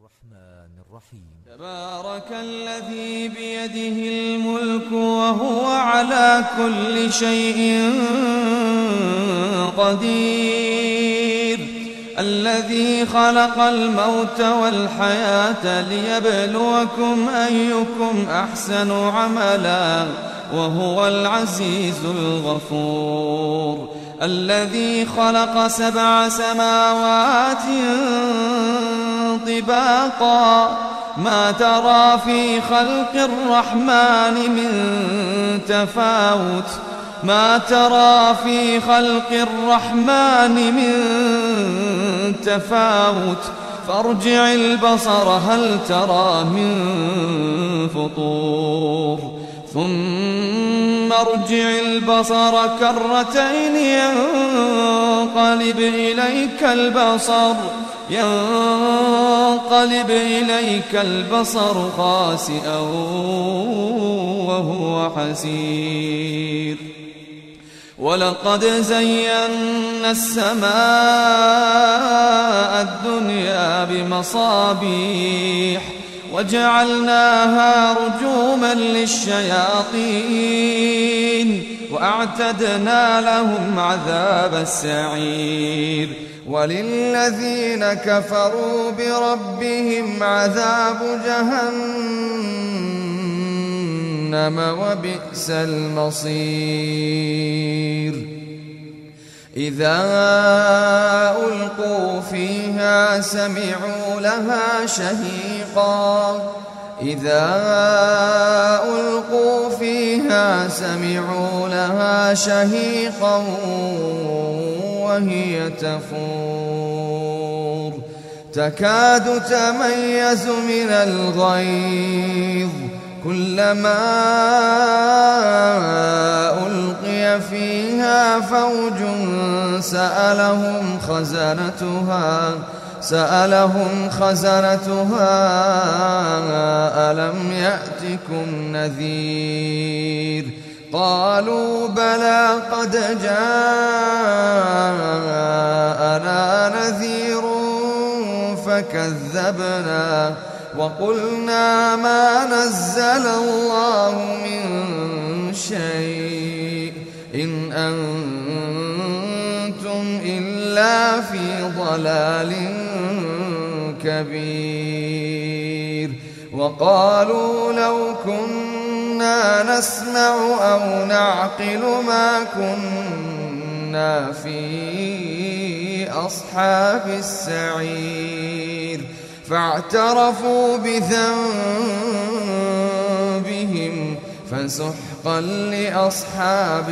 الرحمن الرحيم. تبارك الذي بيده الملك وهو على كل شيء قدير، الذي خلق الموت والحياة ليبلوكم أيكم أحسن عملا وهو العزيز الغفور، الذي خلق 7 سماوات طباقا ما ترى في خلق الرحمن من تفاوت فارجع البصر هل ترى من فطور ثم ارجع البصر كرتين ينقلب إليك البصر خاسئا وهو حسير. ولقد زينا السماء الدنيا بمصابيح وجعلناها رجوما للشياطين وأعتدنا لهم عذاب السعير. وللذين كفروا بربهم عذاب جهنم وبئس المصير. إذا ألقوا فيها سمعوا لها شهيقا وهي تفور تكاد تميز من الغيظ كلما ألقي فيها فوج سألهم خزنتها ألم يأتكم نذير قالوا بلى قد جاءنا نذير فكذبنا وقلنا ما نزل الله من شيء إن أنتم إلا في ضلال كبير. وقالوا لو كنا نسمع أو نعقل ما كنا في أصحاب السعير فاعترفوا بذنبهم فسحقا لأصحاب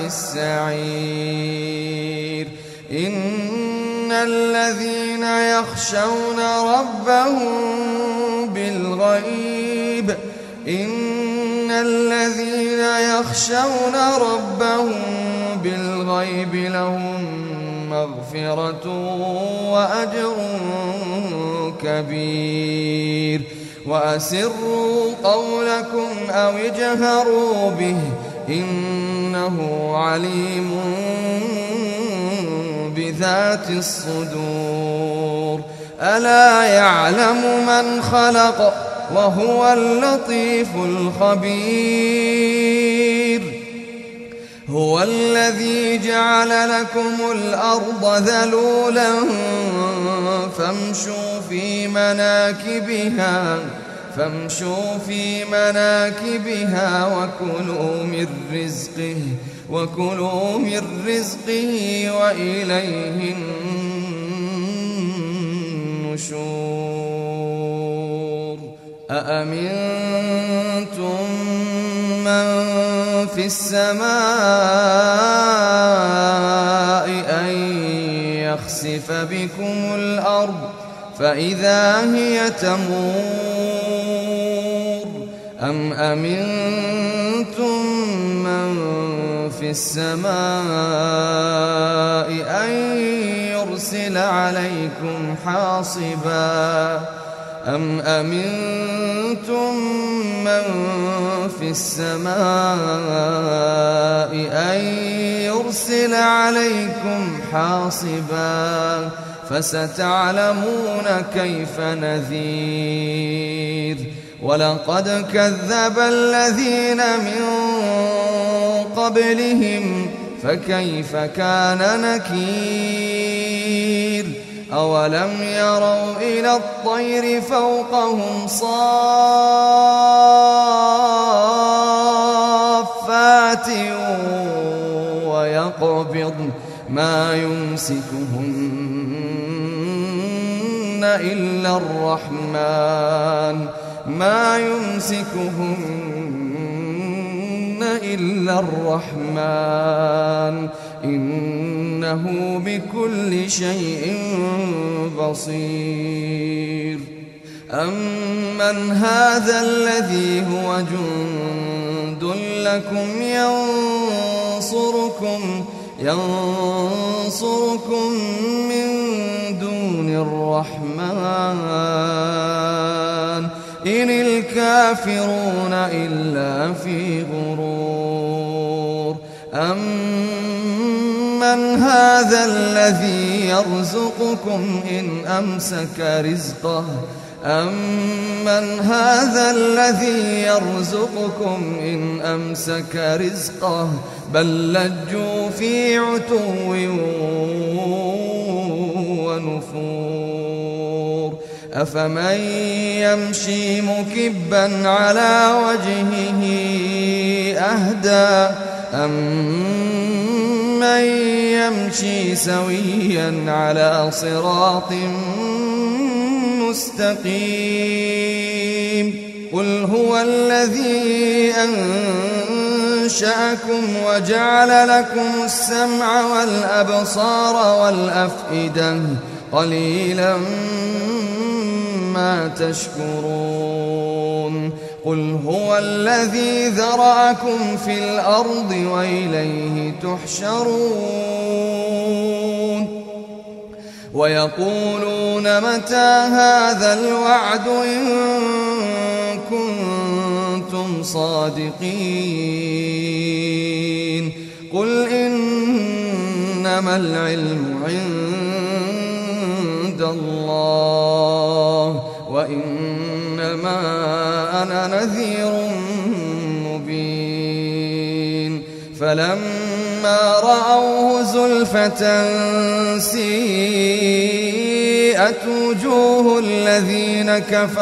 السعير. إن الذين يخشون ربهم بالغيب لهم مغفرة وأجر كبير. وأسروا قولكم أو اجهروا به إنه عليم بذات الصدور. ألا يعلم من خلق وهو اللطيف الخبير. هو الذي جعل لكم الأرض ذلولا فامشوا في مناكبها وكلوا من رزقه وإليه النشور. أأمنتم من في السماء أن يخسف بكم الأرض فإذا هي تمور أم أمنتم من في السماء أن يرسل عليكم حاصبا أم أمنتم من في السماء أن يرسل عليكم حاصبا فستعلمون كيف نذير ولقد كذب الذين من قبلهم فكيف كان نكير أولم يروا إلى الطير فوقهم صافات ويقبضن ما يمسكهن إلا الرحمن إنه بكل شيء بصير أمن هذا الذي هو جند لكم ينصركم من دون الرحمن إن الكافرون إلا في غرور أمن هذا الذي يرزقكم إن أمسك رزقه بل لجوا في عتو ونفور أفمن يمشي مكبا على وجهه أهدى أمن يمشي سويا على صراط مستقيم قل هو الذي أنشأكم وجعل لكم السمع والأبصار والأفئدة قليلا ما تشكرون قل هو الذي ذرأكم في الأرض وإليه تحشرون ويقولون متى هذا الوعد إن كنتم صادقين قل إنما العلم عند الله وإنما أنا نذير مبين فلما رأوه زلفة سيئت وجوه الذين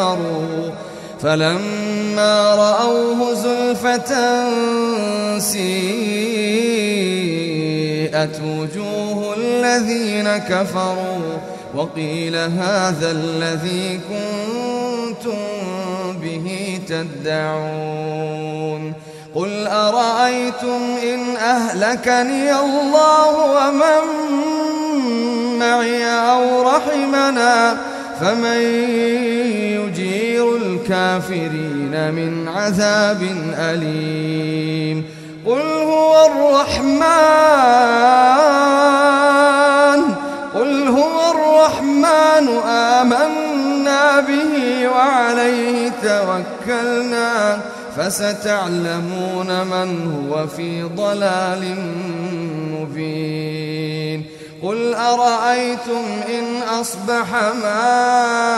كفروا وقيل هذا الذي كنتم به تدعون قل أرأيتم إن أهلكني الله ومن معي أو رحمنا فمن يجير الكافرين من عذاب أليم قل هو الرحمن آمنا به وعليه توكلنا فستعلمون من هو في ضلال مبين قل أرأيتم إن أصبح ماؤكم